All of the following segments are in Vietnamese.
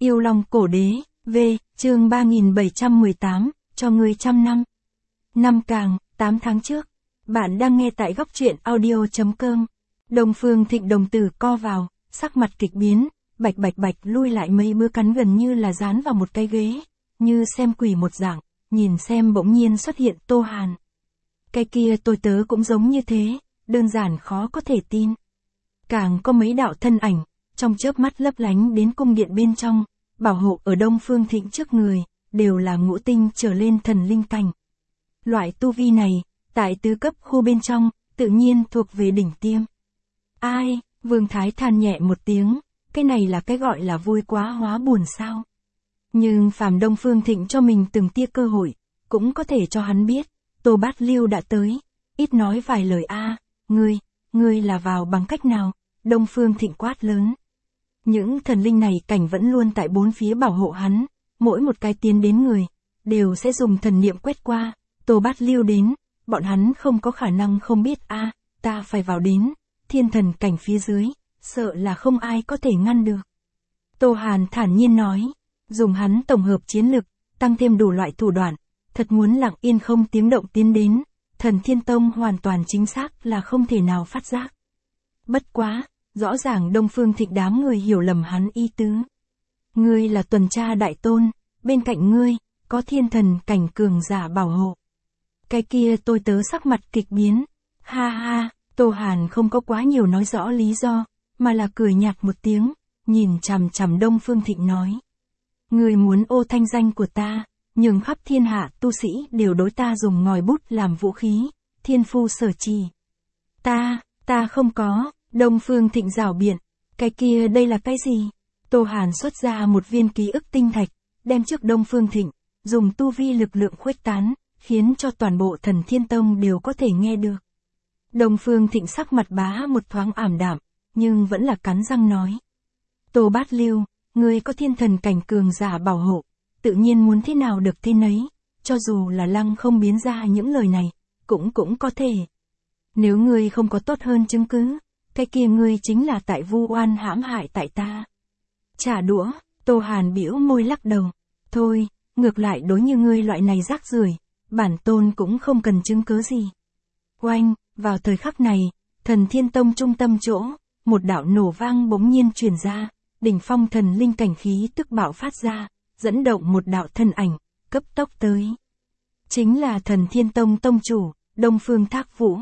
Yêu Long Cổ Đế, V, chương 3718, cho ngươi trăm năm. Năm Càng, 8 tháng trước. Bạn đang nghe tại góc truyện audio.com. Đông Phương Thịnh đồng tử co vào, sắc mặt kịch biến, bạch lui lại mấy bước cắn gần như là dán vào một cái ghế, như xem quỷ một dạng, nhìn xem bỗng nhiên xuất hiện Tô Hàn. Cái kia tôi tớ cũng giống như thế, đơn giản khó có thể tin. Càng có mấy đạo thân ảnh, trong chớp mắt lấp lánh đến cung điện bên trong, bảo hộ ở Đông Phương Thịnh trước người, đều là ngũ tinh trở lên thần linh cảnh. Loại tu vi này, tại tứ cấp khu bên trong, tự nhiên thuộc về đỉnh tiêm. Ai, Vương Thái than nhẹ một tiếng, cái này là cái gọi là vui quá hóa buồn sao. Nhưng phàm Đông Phương Thịnh cho mình từng tia cơ hội, cũng có thể cho hắn biết, Tô Bát Lưu đã tới, ít nói vài lời ngươi là vào bằng cách nào, Đông Phương Thịnh quát lớn. Những thần linh này cảnh vẫn luôn tại bốn phía bảo hộ hắn, mỗi một cái tiến đến người, đều sẽ dùng thần niệm quét qua, Tô Bát Lưu đến, bọn hắn không có khả năng không biết ta phải vào đến, thiên thần cảnh phía dưới, sợ là không ai có thể ngăn được. Tô Hàn thản nhiên nói, dùng hắn tổng hợp chiến lực, tăng thêm đủ loại thủ đoạn, thật muốn lặng yên không tiếng động tiến đến, Thần Thiên Tông hoàn toàn chính xác là không thể nào phát giác. Bất quá, rõ ràng Đông Phương Thịnh đám người hiểu lầm hắn ý tứ. Ngươi là tuần tra đại tôn, bên cạnh ngươi, có thiên thần cảnh cường giả bảo hộ. Cái kia tôi tớ sắc mặt kịch biến. Ha, Tô Hàn không có quá nhiều nói rõ lý do, mà là cười nhạt một tiếng, nhìn chằm chằm Đông Phương Thịnh nói. Ngươi muốn ô thanh danh của ta, nhường khắp thiên hạ tu sĩ đều đối ta dùng ngòi bút làm vũ khí, thiên phu sở trì. Ta không có, Đông Phương Thịnh rảo biện, cái kia đây là cái gì? Tô Hàn xuất ra một viên ký ức tinh thạch, đem trước Đông Phương Thịnh, dùng tu vi lực lượng khuếch tán, khiến cho toàn bộ Thần Thiên Tông đều có thể nghe được. Đông Phương Thịnh sắc mặt bá một thoáng ảm đạm, nhưng vẫn là cắn răng nói. Tô Bát Lưu, ngươi có thiên thần cảnh cường giả bảo hộ, tự nhiên muốn thế nào được thế nấy, cho dù là Lăng không biến ra những lời này, cũng có thể. Nếu ngươi không có tốt hơn chứng cứ, cái kia ngươi chính là tại vu oan hãm hại tại ta. Trả đũa, Tô Hàn bĩu môi lắc đầu. Thôi, ngược lại đối như ngươi loại này rác rưởi, bản tôn cũng không cần chứng cứ gì. Oanh, vào thời khắc này, Thần Thiên Tông trung tâm chỗ, một đạo nổ vang bỗng nhiên truyền ra, đỉnh phong thần linh cảnh khí tức bạo phát ra, dẫn động một đạo thân ảnh, cấp tốc tới. Chính là Thần Thiên Tông tông chủ, Đông Phương Thác Vũ.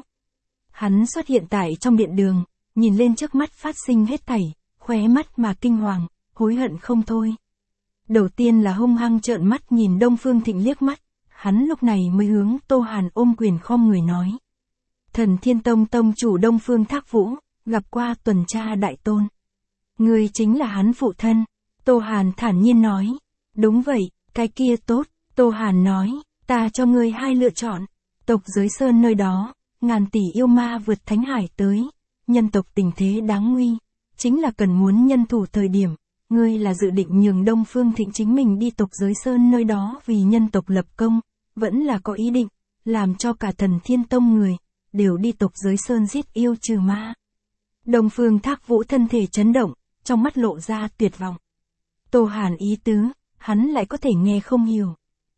Hắn xuất hiện tại trong điện đường, nhìn lên trước mắt phát sinh hết thảy, khóe mắt mà kinh hoàng, hối hận không thôi. Đầu tiên là hung hăng trợn mắt nhìn Đông Phương Thịnh liếc mắt, hắn lúc này mới hướng Tô Hàn ôm quyền khom người nói. Thần Thiên Tông tông chủ Đông Phương Thác Vũ, gặp qua tuần tra đại tôn. Ngươi chính là hắn phụ thân, Tô Hàn thản nhiên nói. Đúng vậy, cái kia tốt, Tô Hàn nói, ta cho ngươi hai lựa chọn, tộc Giới Sơn nơi đó, ngàn tỷ yêu ma vượt thánh hải tới, nhân tộc tình thế đáng nguy, chính là cần muốn nhân thủ thời điểm, ngươi là dự định nhường Đông Phương Thịnh chính mình đi tộc Giới Sơn nơi đó vì nhân tộc lập công, vẫn là có ý định, làm cho cả Thần Thiên Tông người, đều đi tộc Giới Sơn giết yêu trừ ma. Đông Phương Thác Vũ thân thể chấn động, trong mắt lộ ra tuyệt vọng. Tô Hàn ý tứ, hắn lại có thể nghe không hiểu.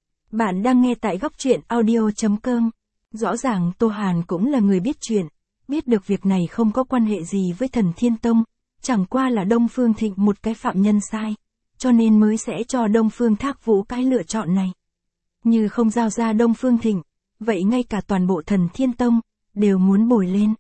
Bạn đang nghe tại góc truyện audio.com. Rõ ràng Tô Hàn cũng là người biết chuyện, biết được việc này không có quan hệ gì với Thần Thiên Tông, chẳng qua là Đông Phương Thịnh một cái phạm nhân sai, cho nên mới sẽ cho Đông Phương Thác Vũ cái lựa chọn này. Như không giao ra Đông Phương Thịnh, vậy ngay cả toàn bộ Thần Thiên Tông, đều muốn bồi lên.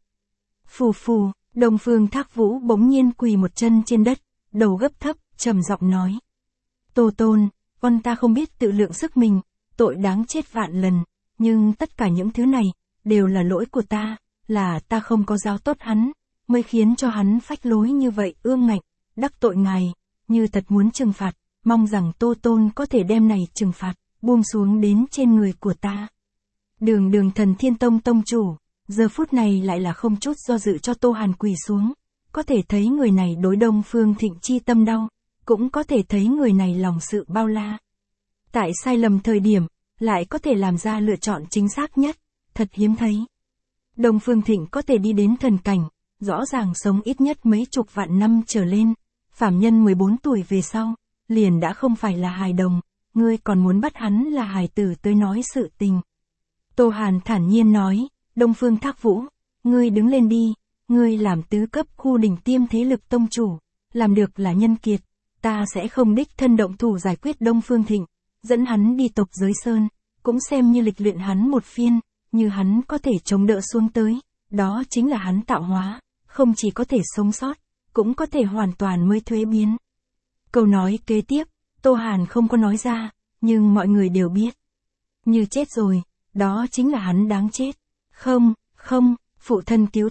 Phù, Đông Phương Thác Vũ bỗng nhiên quỳ một chân trên đất, đầu gấp thấp, trầm giọng nói. Tô Tôn, con ta không biết tự lượng sức mình, tội đáng chết vạn lần, nhưng tất cả những thứ này, đều là lỗi của ta, là ta không có giáo tốt hắn, mới khiến cho hắn phách lối như vậy ương ngạnh, đắc tội ngài, như thật muốn trừng phạt, mong rằng Tô Tôn có thể đem này trừng phạt, buông xuống đến trên người của ta. Đường Thần Thiên Tông tông chủ, giờ phút này lại là không chút do dự cho Tô Hàn quỳ xuống, có thể thấy người này đối Đông Phương Thịnh chi tâm đau, cũng có thể thấy người này lòng sự bao la. Tại sai lầm thời điểm, lại có thể làm ra lựa chọn chính xác nhất, thật hiếm thấy. Đông Phương Thịnh có thể đi đến thần cảnh, rõ ràng sống ít nhất mấy chục vạn năm trở lên, phàm nhân 14 tuổi về sau, liền đã không phải là hài đồng, ngươi còn muốn bắt hắn là hài tử tới nói sự tình. Tô Hàn thản nhiên nói, Đông Phương Thác Vũ, ngươi đứng lên đi, ngươi làm tứ cấp khu đỉnh tiêm thế lực tông chủ, làm được là nhân kiệt, ta sẽ không đích thân động thủ giải quyết Đông Phương Thịnh, dẫn hắn đi tộc giới sơn, cũng xem như lịch luyện hắn một phiên, như hắn có thể chống đỡ xuống tới, đó chính là hắn tạo hóa, không chỉ có thể sống sót, cũng có thể hoàn toàn mới thuế biến. Câu nói kế tiếp, Tô Hàn không có nói ra, nhưng mọi người đều biết. Như chết rồi, đó chính là hắn đáng chết. Không, không, phụ thân cứu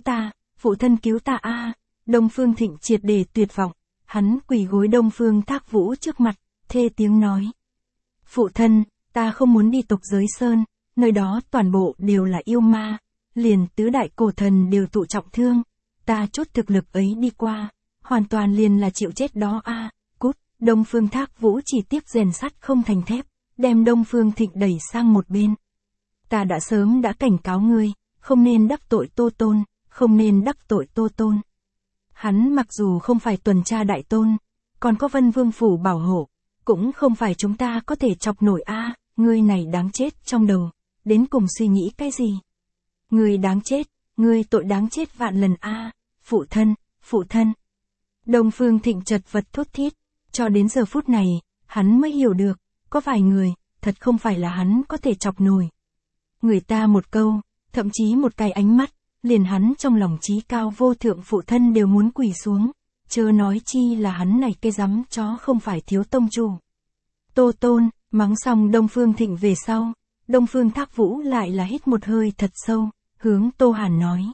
ta a. Đông Phương Thịnh triệt để tuyệt vọng, hắn quỳ gối Đông Phương Thác Vũ trước mặt, thê tiếng nói. Phụ thân, ta không muốn đi tộc giới sơn, nơi đó toàn bộ đều là yêu ma, liền tứ đại cổ thần đều tụ trọng thương, ta chút thực lực ấy đi qua, hoàn toàn liền là chịu chết đó a. Cút, Đông Phương Thác Vũ chỉ tiếp rèn sắt không thành thép, đem Đông Phương Thịnh đẩy sang một bên. Ta đã sớm đã cảnh cáo ngươi, không nên đắc tội Tô Tôn, không nên đắc tội Tô Tôn. Hắn mặc dù không phải tuần tra đại tôn, còn có Vân Vương phủ bảo hộ, cũng không phải chúng ta có thể chọc nổi a. Ngươi này đáng chết trong đầu, đến cùng suy nghĩ cái gì? Ngươi đáng chết, ngươi tội đáng chết vạn lần a. Phụ thân. Đông Phương Thịnh chật vật thốt thít, cho đến giờ phút này, hắn mới hiểu được, có vài người, thật không phải là hắn có thể chọc nổi. Người ta một câu, thậm chí một cái ánh mắt, liền hắn trong lòng trí cao vô thượng phụ thân đều muốn quỳ xuống, chớ nói chi là hắn này cái rắm chó không phải thiếu tông chủ. Tô Tôn, mắng xong Đông Phương Thịnh về sau, Đông Phương Thác Vũ lại là hít một hơi thật sâu, hướng Tô Hàn nói.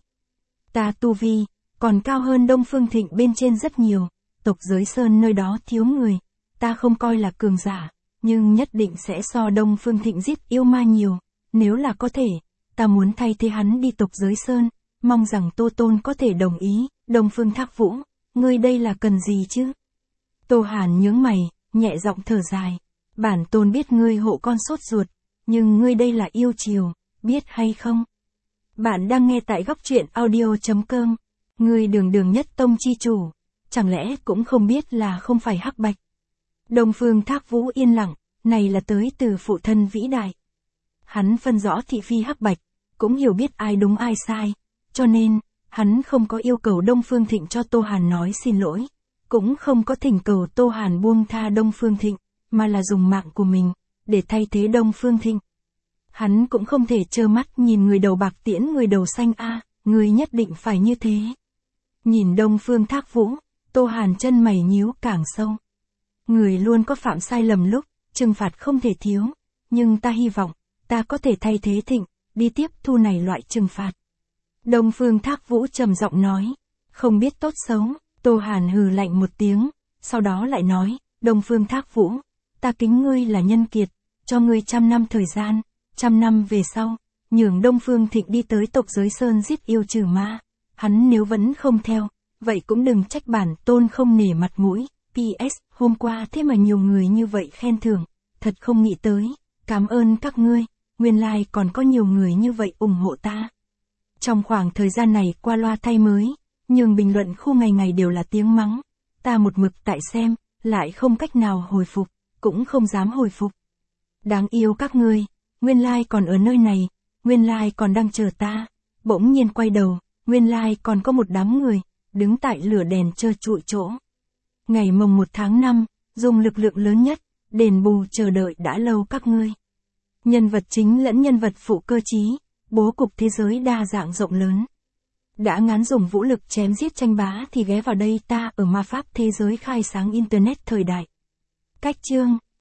Ta tu vi, còn cao hơn Đông Phương Thịnh bên trên rất nhiều, tộc giới sơn nơi đó thiếu người, ta không coi là cường giả, nhưng nhất định sẽ so Đông Phương Thịnh giết yêu ma nhiều, nếu là có thể, ta muốn thay thế hắn đi tộc giới sơn, mong rằng Tô Tôn có thể đồng ý. Đông Phương Thác Vũ, ngươi đây là cần gì chứ? Tô Hàn nhướng mày, nhẹ giọng thở dài, bản tôn biết ngươi hộ con sốt ruột, nhưng ngươi đây là yêu chiều, biết hay không? Bạn đang nghe tại góc truyện audio.com, ngươi đường nhất tông chi chủ, chẳng lẽ cũng không biết là không phải hắc bạch? Đông Phương Thác Vũ yên lặng, này là tới từ phụ thân vĩ đại. Hắn phân rõ thị phi hắc bạch, cũng hiểu biết ai đúng ai sai, cho nên, hắn không có yêu cầu Đông Phương Thịnh cho Tô Hàn nói xin lỗi, cũng không có thỉnh cầu Tô Hàn buông tha Đông Phương Thịnh, mà là dùng mạng của mình, để thay thế Đông Phương Thịnh. Hắn cũng không thể trơ mắt nhìn người đầu bạc tiễn người đầu xanh a, người nhất định phải như thế. Nhìn Đông Phương Thác Vũ, Tô Hàn chân mày nhíu càng sâu. Người luôn có phạm sai lầm lúc, trừng phạt không thể thiếu, nhưng ta hy vọng, ta có thể thay thế Thịnh, đi tiếp thu này loại trừng phạt. Đông Phương Thác Vũ trầm giọng nói, không biết tốt xấu. Tô Hàn hừ lạnh một tiếng, sau đó lại nói, Đông Phương Thác Vũ, ta kính ngươi là nhân kiệt, cho ngươi 100 năm thời gian, 100 năm về sau, nhường Đông Phương Thịnh đi tới tộc giới sơn giết yêu trừ ma, hắn nếu vẫn không theo, vậy cũng đừng trách bản tôn không nể mặt mũi. PS, hôm qua thế mà nhiều người như vậy khen thưởng, thật không nghĩ tới, cảm ơn các ngươi, nguyên lai còn có nhiều người như vậy ủng hộ ta. Trong khoảng thời gian này qua loa thay mới, nhưng bình luận khu ngày ngày đều là tiếng mắng, ta một mực tại xem, lại không cách nào hồi phục, cũng không dám hồi phục. Đáng yêu các ngươi, nguyên lai còn ở nơi này, nguyên lai còn đang chờ ta, bỗng nhiên quay đầu, nguyên lai còn có một đám người, đứng tại lửa đèn trơ trụi chỗ. Ngày mồng 1 tháng 5, dùng lực lượng lớn nhất, đền bù chờ đợi đã lâu các ngươi. Nhân vật chính lẫn nhân vật phụ cơ trí, bố cục thế giới đa dạng rộng lớn. Đã ngán dùng vũ lực chém giết tranh bá thì ghé vào đây ta ở ma pháp thế giới khai sáng internet thời đại. Cách chương